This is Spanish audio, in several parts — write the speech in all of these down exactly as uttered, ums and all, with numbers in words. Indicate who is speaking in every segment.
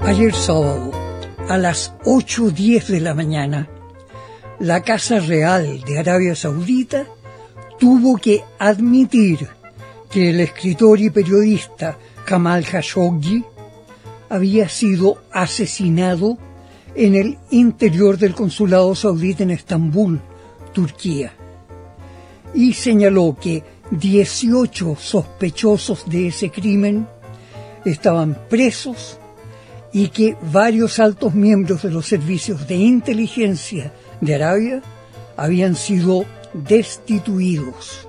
Speaker 1: Ayer sábado, a las ocho diez de la mañana, la Casa Real de Arabia Saudita tuvo que admitir que el escritor y periodista Jamal Khashoggi había sido asesinado en el interior del consulado saudita en Estambul, Turquía, y señaló que dieciocho sospechosos de ese crimen estaban presos y que varios altos miembros de los servicios de inteligencia de Arabia habían sido destituidos.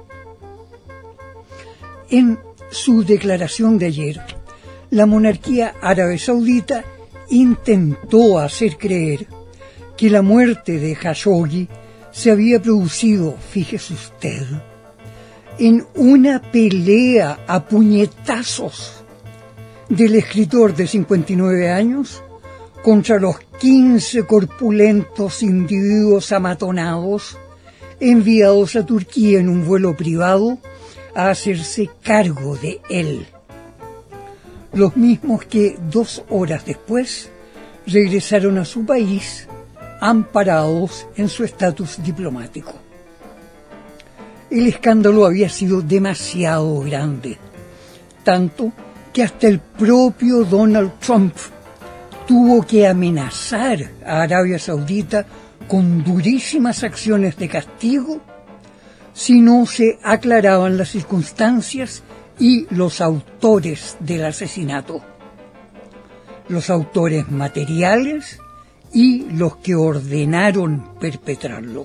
Speaker 1: En su declaración de ayer, la monarquía árabe saudita intentó hacer creer que la muerte de Khashoggi se había producido, fíjese usted, en una pelea a puñetazos del escritor de cincuenta y nueve años contra los quince corpulentos individuos amatonados enviados a Turquía en un vuelo privado a hacerse cargo de él. Los mismos que dos horas después regresaron a su país amparados en su estatus diplomático. El escándalo había sido demasiado grande, tanto que hasta el propio Donald Trump tuvo que amenazar a Arabia Saudita con durísimas acciones de castigo si no se aclaraban las circunstancias y los autores del asesinato, los autores materiales y los que ordenaron perpetrarlo.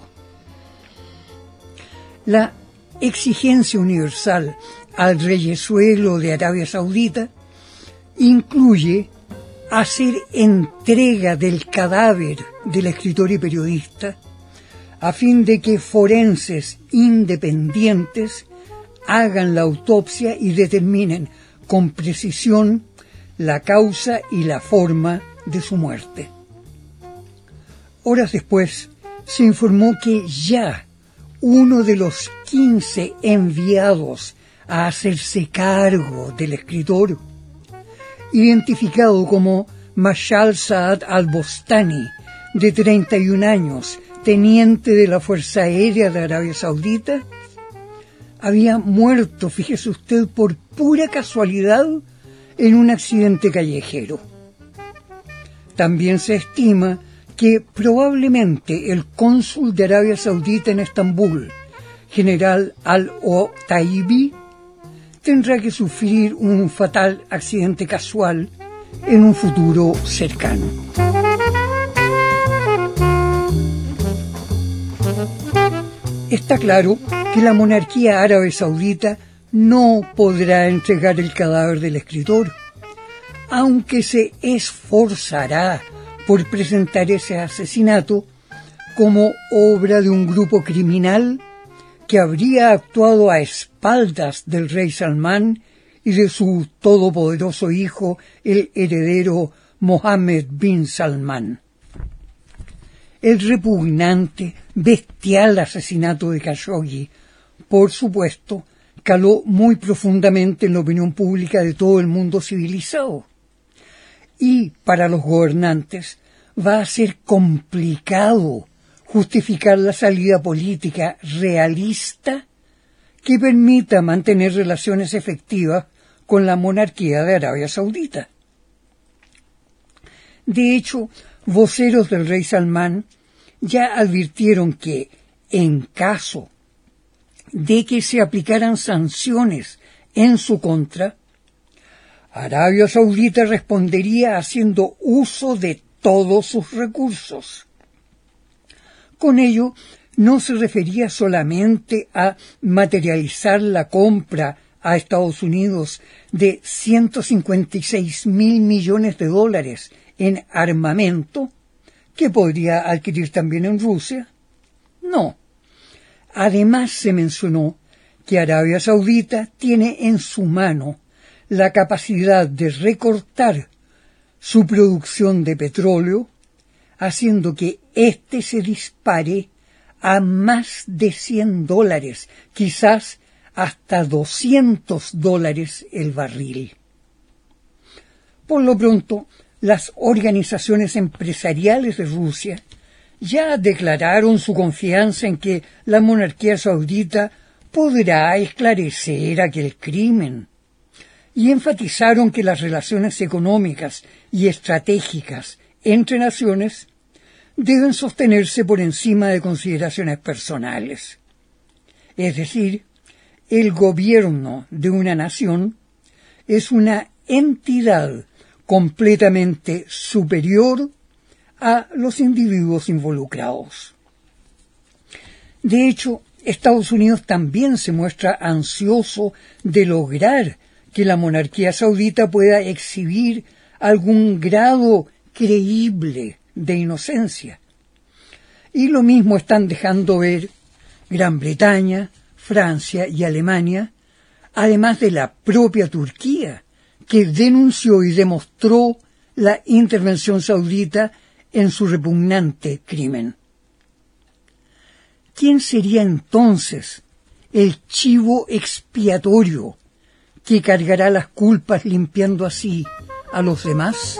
Speaker 1: La exigencia universal al reyesuelo de Arabia Saudita incluye hacer entrega del cadáver del escritor y periodista a fin de que forenses independientes hagan la autopsia y determinen con precisión la causa y la forma de su muerte. Horas después se informó que ya uno de los quince enviados a hacerse cargo del escritor, identificado como Mashal Saad al-Bostani, de treinta y un años, teniente de la Fuerza Aérea de Arabia Saudita, había muerto, fíjese usted, por pura casualidad en un accidente callejero. También se estima que probablemente el cónsul de Arabia Saudita en Estambul, general al-Otaibi, tendrá que sufrir un fatal accidente casual en un futuro cercano. Está claro que la monarquía árabe saudita no podrá entregar el cadáver del escritor, aunque se esforzará por presentar ese asesinato como obra de un grupo criminal que habría actuado a espaldas del rey Salmán y de su todopoderoso hijo, el heredero Mohammed bin Salmán. El repugnante, bestial asesinato de Khashoggi, por supuesto, caló muy profundamente en la opinión pública de todo el mundo civilizado. Y para los gobernantes va a ser complicado justificar la salida política realista que permita mantener relaciones efectivas con la monarquía de Arabia Saudita. De hecho, voceros del rey Salmán ya advirtieron que, en caso de que se aplicaran sanciones en su contra, Arabia Saudita respondería haciendo uso de todos sus recursos. Con ello, no se refería solamente a materializar la compra a Estados Unidos de ciento cincuenta y seis mil millones de dólares en armamento, que podría adquirir también en Rusia. No. Además se mencionó que Arabia Saudita tiene en su mano la capacidad de recortar su producción de petróleo, haciendo que éste se dispare a más de cien dólares, quizás hasta doscientos dólares el barril. Por lo pronto, las organizaciones empresariales de Rusia ya declararon su confianza en que la monarquía saudita podrá esclarecer aquel crimen, y enfatizaron que las relaciones económicas y estratégicas entre naciones deben sostenerse por encima de consideraciones personales. Es decir, el gobierno de una nación es una entidad completamente superior a los individuos involucrados. De hecho, Estados Unidos también se muestra ansioso de lograr que la monarquía saudita pueda exhibir algún grado creíble de inocencia. Y lo mismo están dejando ver Gran Bretaña, Francia y Alemania, además de la propia Turquía, que denunció y demostró la intervención saudita en su repugnante crimen. ¿Quién sería entonces el chivo expiatorio que cargará las culpas limpiando así a los demás?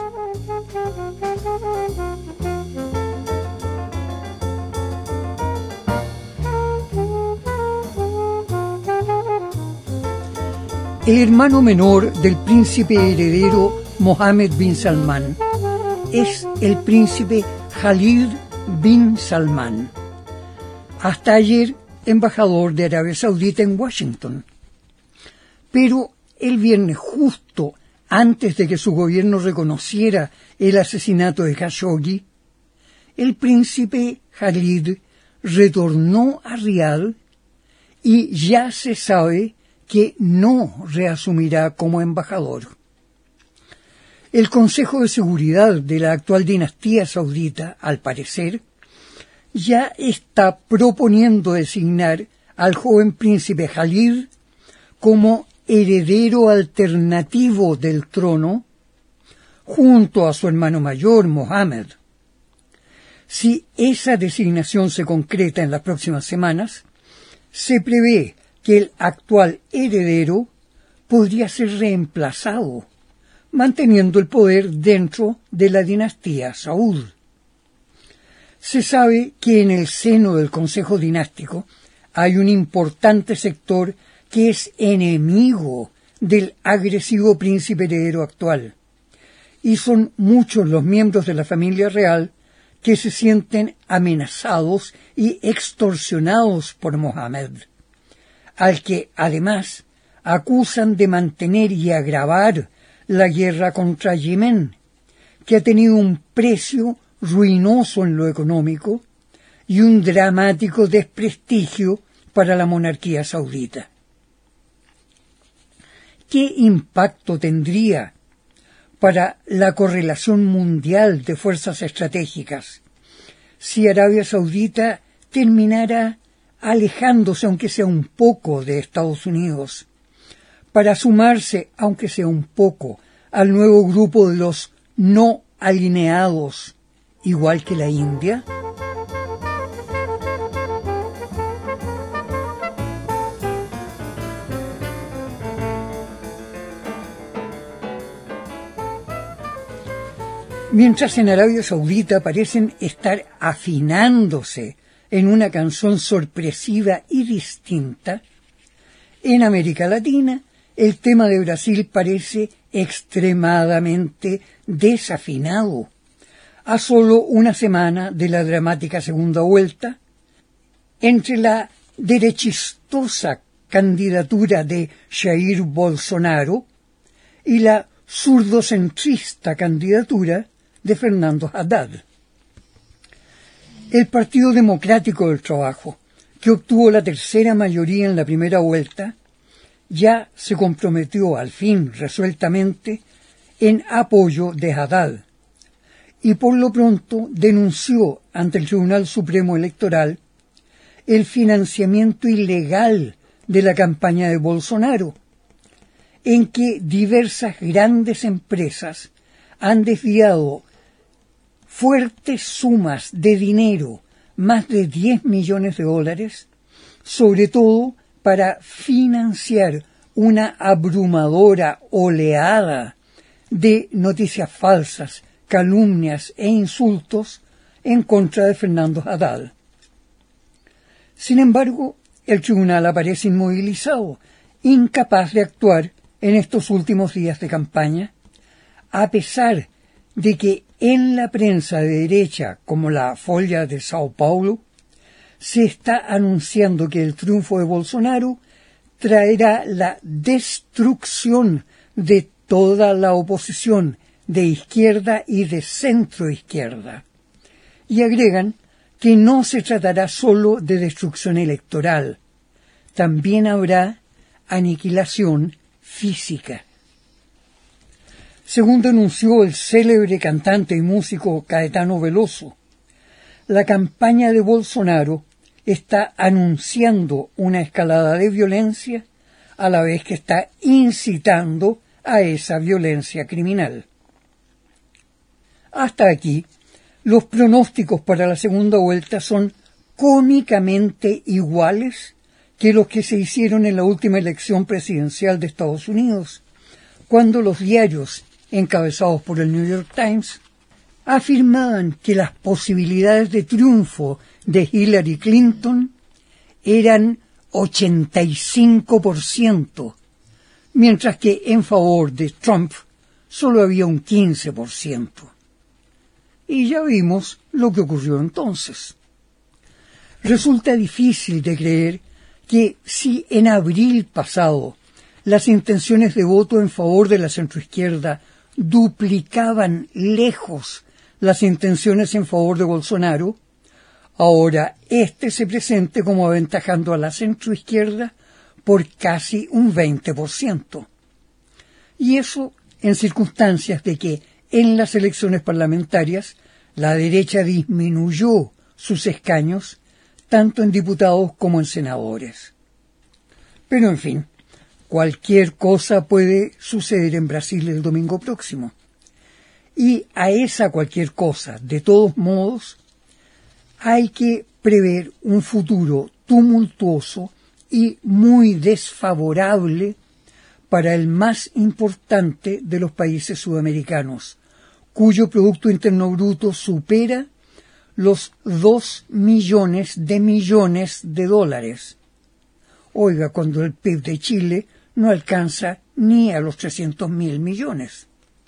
Speaker 1: El hermano menor del príncipe heredero Mohammed bin Salman es el príncipe Khalid bin Salman, hasta ayer embajador de Arabia Saudita en Washington. Pero el viernes, justo antes de que su gobierno reconociera el asesinato de Khashoggi, el príncipe Khalid retornó a Riad y ya se sabe que no reasumirá como embajador. El Consejo de Seguridad de la actual dinastía saudita, al parecer, ya está proponiendo designar al joven príncipe Khalid como heredero alternativo del trono, junto a su hermano mayor, Mohammed. Si esa designación se concreta en las próximas semanas, se prevé que el actual heredero podría ser reemplazado, manteniendo el poder dentro de la dinastía Saud. Se sabe que en el seno del Consejo Dinástico hay un importante sector que es enemigo del agresivo príncipe heredero actual, y son muchos los miembros de la familia real que se sienten amenazados y extorsionados por Mohammed, al que además acusan de mantener y agravar la guerra contra Yemen, que ha tenido un precio ruinoso en lo económico y un dramático desprestigio para la monarquía saudita. ¿Qué impacto tendría para la correlación mundial de fuerzas estratégicas si Arabia Saudita terminara alejándose, aunque sea un poco, de Estados Unidos, para sumarse, aunque sea un poco, al nuevo grupo de los no alineados, igual que la India? Mientras en Arabia Saudita parecen estar afinándose en una canción sorpresiva y distinta, en América Latina el tema de Brasil parece extremadamente desafinado. A solo una semana de la dramática segunda vuelta, entre la derechistosa candidatura de Jair Bolsonaro y la zurdocentrista candidatura de Fernando Haddad. El Partido Democrático del Trabajo, que obtuvo la tercera mayoría en la primera vuelta, ya se comprometió al fin resueltamente en apoyo de Haddad y por lo pronto denunció ante el Tribunal Supremo Electoral el financiamiento ilegal de la campaña de Bolsonaro, en que diversas grandes empresas han desviado fuertes sumas de dinero, más de diez millones de dólares, sobre todo para financiar una abrumadora oleada de noticias falsas calumnias e insultos en contra de Fernando Haddad. Sin embargo, el tribunal aparece inmovilizado, incapaz de actuar en estos últimos días de campaña, a pesar de que en la prensa de derecha, como la Folha de Sao Paulo, se está anunciando que el triunfo de Bolsonaro traerá la destrucción de toda la oposición de izquierda y de centroizquierda. Y agregan que no se tratará solo de destrucción electoral, también habrá aniquilación física. Según denunció el célebre cantante y músico Caetano Veloso, la campaña de Bolsonaro está anunciando una escalada de violencia a la vez que está incitando a esa violencia criminal. Hasta aquí, los pronósticos para la segunda vuelta son cómicamente iguales que los que se hicieron en la última elección presidencial de Estados Unidos, cuando los diarios, encabezados por el New York Times, afirmaban que las posibilidades de triunfo de Hillary Clinton eran ochenta y cinco por ciento, mientras que en favor de Trump solo había un quince por ciento. Y ya vimos lo que ocurrió entonces. Resulta difícil de creer que si en abril pasado las intenciones de voto en favor de la centroizquierda duplicaban lejos las intenciones en favor de Bolsonaro, ahora éste se presente como aventajando a la centroizquierda por casi un veinte por ciento. Y eso en circunstancias de que en las elecciones parlamentarias la derecha disminuyó sus escaños tanto en diputados como en senadores. Pero en fin, cualquier cosa puede suceder en Brasil el domingo próximo. Y a esa cualquier cosa, de todos modos, hay que prever un futuro tumultuoso y muy desfavorable para el más importante de los países sudamericanos, cuyo Producto Interno Bruto supera los dos millones de millones de dólares. Oiga, cuando el P I B de Chile no alcanza ni a los trescientos mil millones.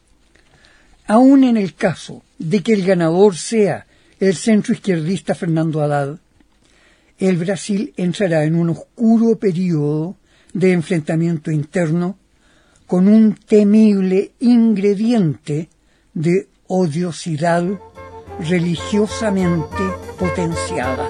Speaker 1: Aún en el caso de que el ganador sea el centroizquierdista Fernando Haddad, el Brasil entrará en un oscuro periodo de enfrentamiento interno con un temible ingrediente de odiosidad religiosamente potenciada.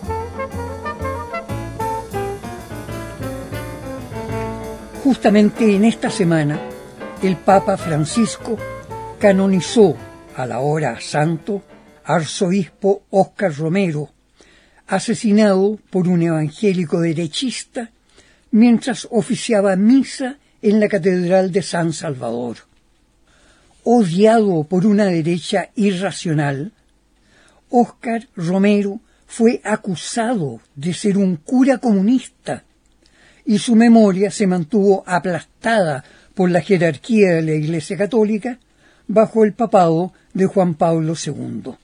Speaker 1: Justamente en esta semana, el Papa Francisco canonizó al ahora santo arzobispo Óscar Romero, asesinado por un evangélico derechista mientras oficiaba misa en la Catedral de San Salvador. Odiado por una derecha irracional, Óscar Romero fue acusado de ser un cura comunista y su memoria se mantuvo aplastada por la jerarquía de la Iglesia Católica bajo el papado de Juan Pablo segundo.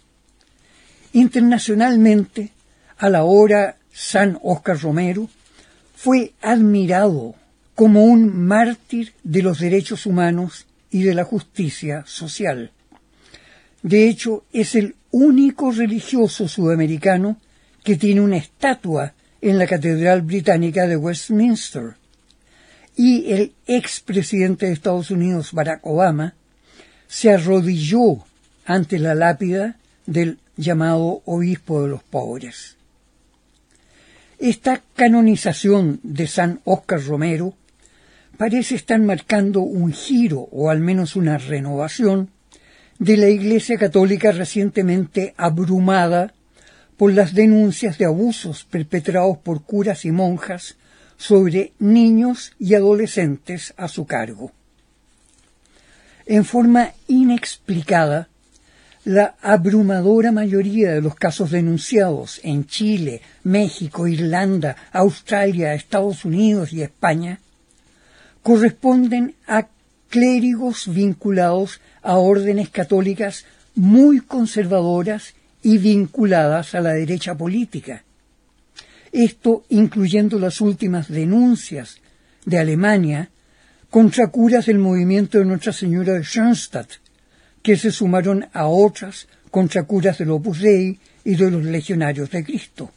Speaker 1: Internacionalmente, a la hora San Óscar Romero fue admirado como un mártir de los derechos humanos y de la justicia social. De hecho, es el único religioso sudamericano que tiene una estatua en la Catedral Británica de Westminster. Y el expresidente de Estados Unidos, Barack Obama, se arrodilló ante la lápida del llamado obispo de los pobres. Esta canonización de San Óscar Romero parece estar marcando un giro, o al menos una renovación, de la Iglesia Católica recientemente abrumada por las denuncias de abusos perpetrados por curas y monjas sobre niños y adolescentes a su cargo. En forma inexplicada, la abrumadora mayoría de los casos denunciados en Chile, México, Irlanda, Australia, Estados Unidos y España corresponden a clérigos vinculados a órdenes católicas muy conservadoras y vinculadas a la derecha política. Esto incluyendo las últimas denuncias de Alemania contra curas del movimiento de Nuestra Señora de Schoenstatt, que se sumaron a otras contra curas del Opus Dei y de los Legionarios de Cristo.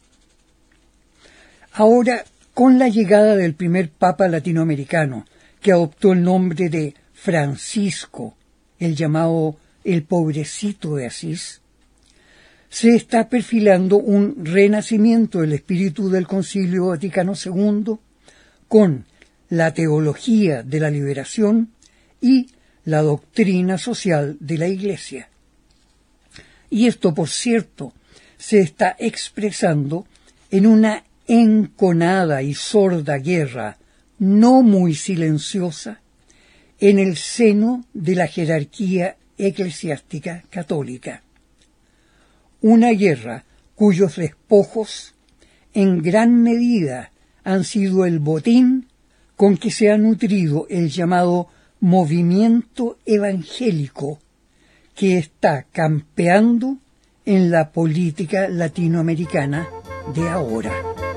Speaker 1: Ahora, con la llegada del primer Papa latinoamericano, que adoptó el nombre de Francisco, el llamado el Pobrecito de Asís, se está perfilando un renacimiento del espíritu del Concilio Vaticano segundo con la teología de la liberación y la doctrina social de la Iglesia. Y esto, por cierto, se está expresando en una enconada y sorda guerra, no muy silenciosa, en el seno de la jerarquía eclesiástica católica. Una guerra cuyos despojos en gran medida han sido el botín con que se ha nutrido el llamado movimiento evangélico que está campeando en la política latinoamericana de ahora.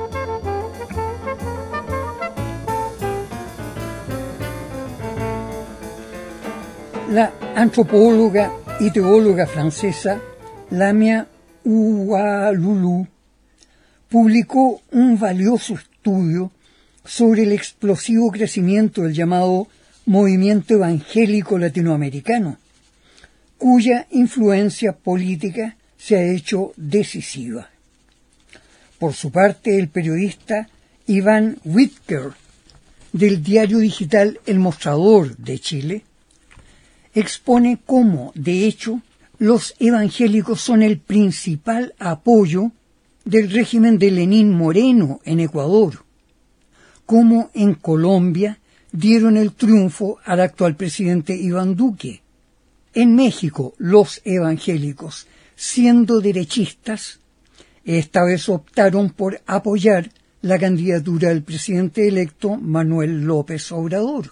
Speaker 1: La antropóloga y teóloga francesa Lamia Oualulou publicó un valioso estudio sobre el explosivo crecimiento del llamado movimiento evangélico latinoamericano, cuya influencia política se ha hecho decisiva. Por su parte, el periodista Iván Whitker, del diario digital El Mostrador de Chile, expone cómo, de hecho, los evangélicos son el principal apoyo del régimen de Lenín Moreno en Ecuador, cómo en Colombia dieron el triunfo al actual presidente Iván Duque. En México, los evangélicos, siendo derechistas, esta vez optaron por apoyar la candidatura del presidente electo Manuel López Obrador.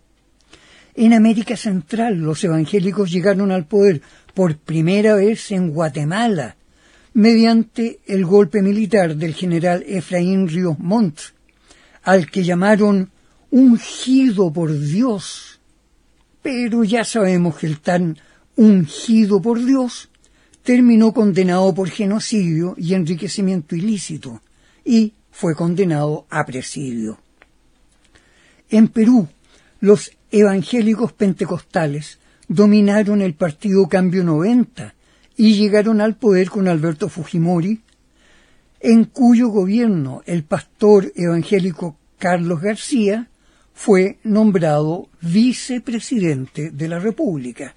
Speaker 1: En América Central, los evangélicos llegaron al poder por primera vez en Guatemala, mediante el golpe militar del general Efraín Ríos Montt, al que llamaron ungido por Dios. Pero ya sabemos que el tan ungido por Dios terminó condenado por genocidio y enriquecimiento ilícito, y fue condenado a presidio. En Perú, los evangélicos pentecostales dominaron el partido Cambio noventa y llegaron al poder con Alberto Fujimori, en cuyo gobierno el pastor evangélico Carlos García fue nombrado vicepresidente de la República.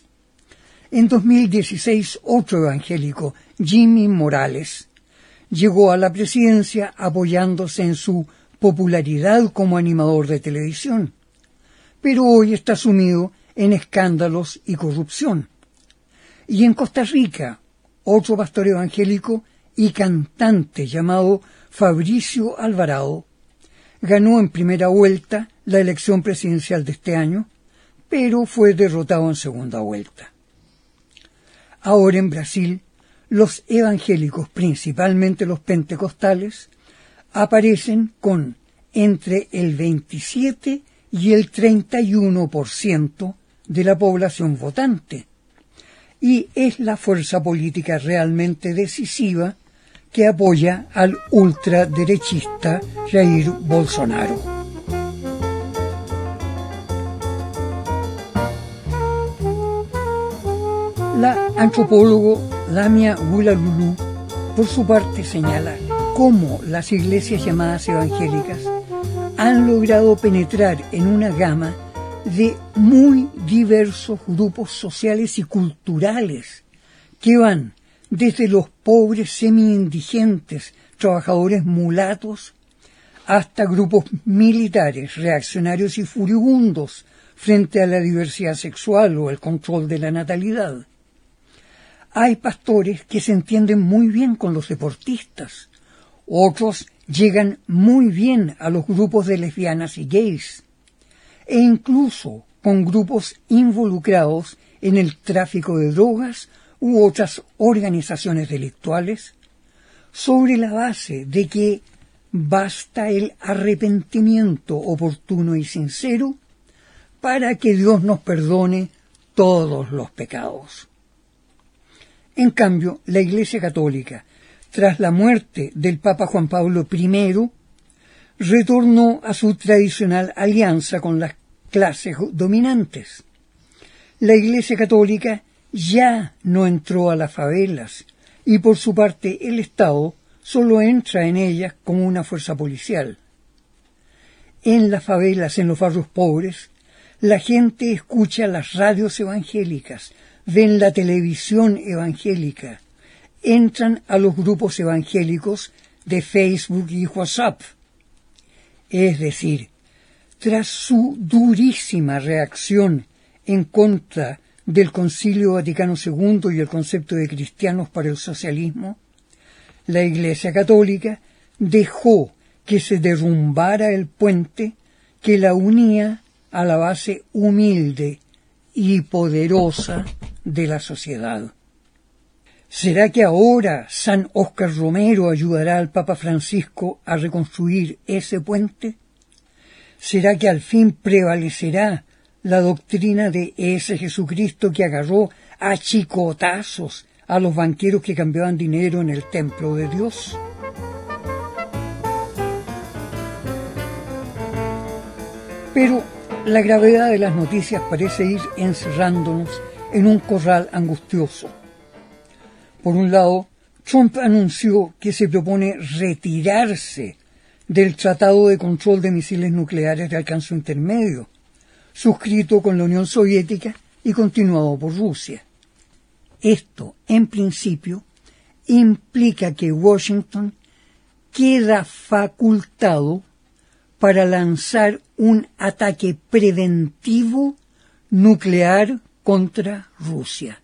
Speaker 1: En dos mil dieciséis, otro evangélico, Jimmy Morales, llegó a la presidencia apoyándose en su popularidad como animador de televisión, pero hoy está sumido en escándalos y corrupción. Y en Costa Rica, otro pastor evangélico y cantante llamado Fabricio Alvarado ganó en primera vuelta la elección presidencial de este año, pero fue derrotado en segunda vuelta. Ahora en Brasil, los evangélicos, principalmente los pentecostales, aparecen con entre el veintisiete y el treinta y uno por ciento de la población votante, y es la fuerza política realmente decisiva que apoya al ultraderechista Jair Bolsonaro. La antropólogo Lamia Oualulou, por su parte, señala cómo las iglesias llamadas evangélicas han logrado penetrar en una gama de muy diversos grupos sociales y culturales que van desde los pobres semi-indigentes, trabajadores mulatos, hasta grupos militares, reaccionarios y furibundos frente a la diversidad sexual o el control de la natalidad. Hay pastores que se entienden muy bien con los deportistas, otros llegan muy bien a los grupos de lesbianas y gays, e incluso con grupos involucrados en el tráfico de drogas u otras organizaciones delictuales, sobre la base de que basta el arrepentimiento oportuno y sincero para que Dios nos perdone todos los pecados. En cambio, la Iglesia Católica, tras la muerte del Papa Juan Pablo primero, retornó a su tradicional alianza con las clases dominantes. La Iglesia Católica ya no entró a las favelas y por su parte el Estado solo entra en ellas como una fuerza policial. En las favelas, en los barrios pobres, la gente escucha las radios evangélicas, ven la televisión evangélica, entran a los grupos evangélicos de Facebook y WhatsApp. Es decir, tras su durísima reacción en contra del Concilio Vaticano segundo y el concepto de cristianos para el socialismo, la Iglesia Católica dejó que se derrumbara el puente que la unía a la base humilde y poderosa de la sociedad. ¿Será que ahora San Óscar Romero ayudará al Papa Francisco a reconstruir ese puente? ¿Será que al fin prevalecerá la doctrina de ese Jesucristo que agarró a chicotazos a los banqueros que cambiaban dinero en el templo de Dios? Pero la gravedad de las noticias parece ir encerrándonos en un corral angustioso. Por un lado, Trump anunció que se propone retirarse del Tratado de Control de Misiles Nucleares de Alcance Intermedio, suscrito con la Unión Soviética y continuado por Rusia. Esto, en principio, implica que Washington queda facultado para lanzar un ataque preventivo nuclear contra Rusia.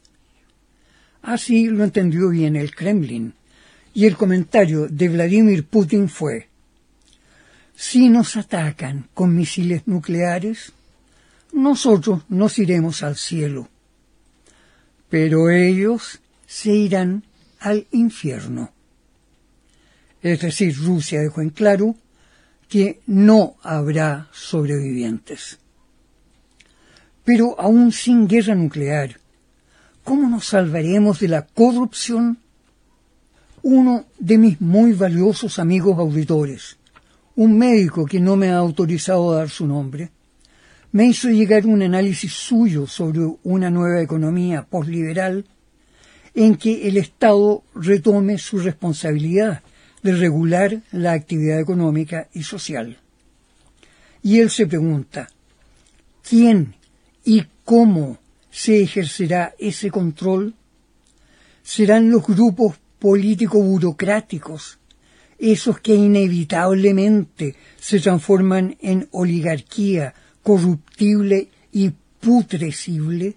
Speaker 1: Así lo entendió bien el Kremlin, y el comentario de Vladimir Putin fue: si nos atacan con misiles nucleares, nosotros nos iremos al cielo, pero ellos se irán al infierno. Es decir, Rusia dejó en claro que no habrá sobrevivientes. Pero aún sin guerra nuclear, ¿cómo nos salvaremos de la corrupción? Uno de mis muy valiosos amigos auditores, un médico que no me ha autorizado a dar su nombre, me hizo llegar un análisis suyo sobre una nueva economía posliberal en que el Estado retome su responsabilidad de regular la actividad económica y social. Y él se pregunta, ¿quién y cómo se ejercerá ese control? ¿Serán los grupos político-burocráticos, esos que inevitablemente se transforman en oligarquía corruptible y putrecible?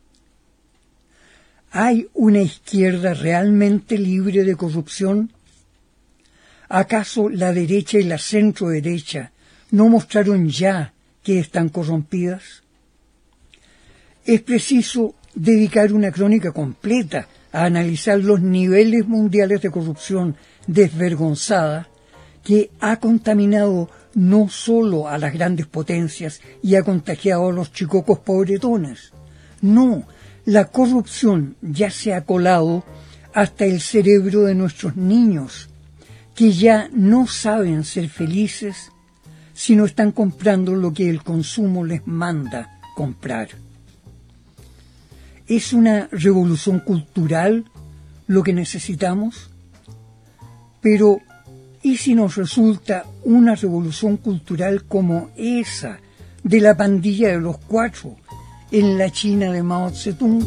Speaker 1: ¿Hay una izquierda realmente libre de corrupción? ¿Acaso la derecha y la centroderecha no mostraron ya que están corrompidas? Es preciso dedicar una crónica completa a analizar los niveles mundiales de corrupción desvergonzada que ha contaminado no solo a las grandes potencias y ha contagiado a los chicocos pobretones. No, la corrupción ya se ha colado hasta el cerebro de nuestros niños, que ya no saben ser felices si no están comprando lo que el consumo les manda comprar. ¿Es una revolución cultural lo que necesitamos? Pero, ¿y si nos resulta una revolución cultural como esa de la pandilla de los cuatro en la China de Mao Zedong?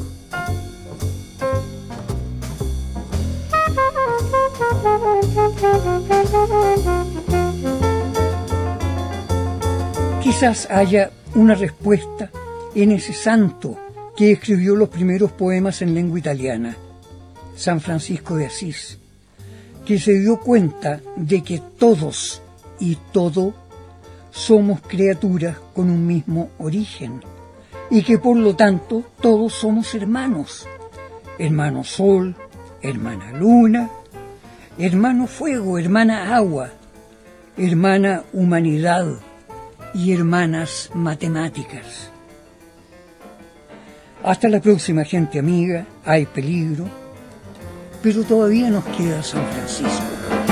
Speaker 1: Quizás haya una respuesta en ese santo que escribió los primeros poemas en lengua italiana, San Francisco de Asís, que se dio cuenta de que todos y todo somos criaturas con un mismo origen y que por lo tanto todos somos hermanos, hermano sol, hermana luna, hermano fuego, hermana agua, hermana humanidad y hermanas matemáticas. Hasta la próxima, gente amiga. Hay peligro, pero todavía nos queda San Francisco.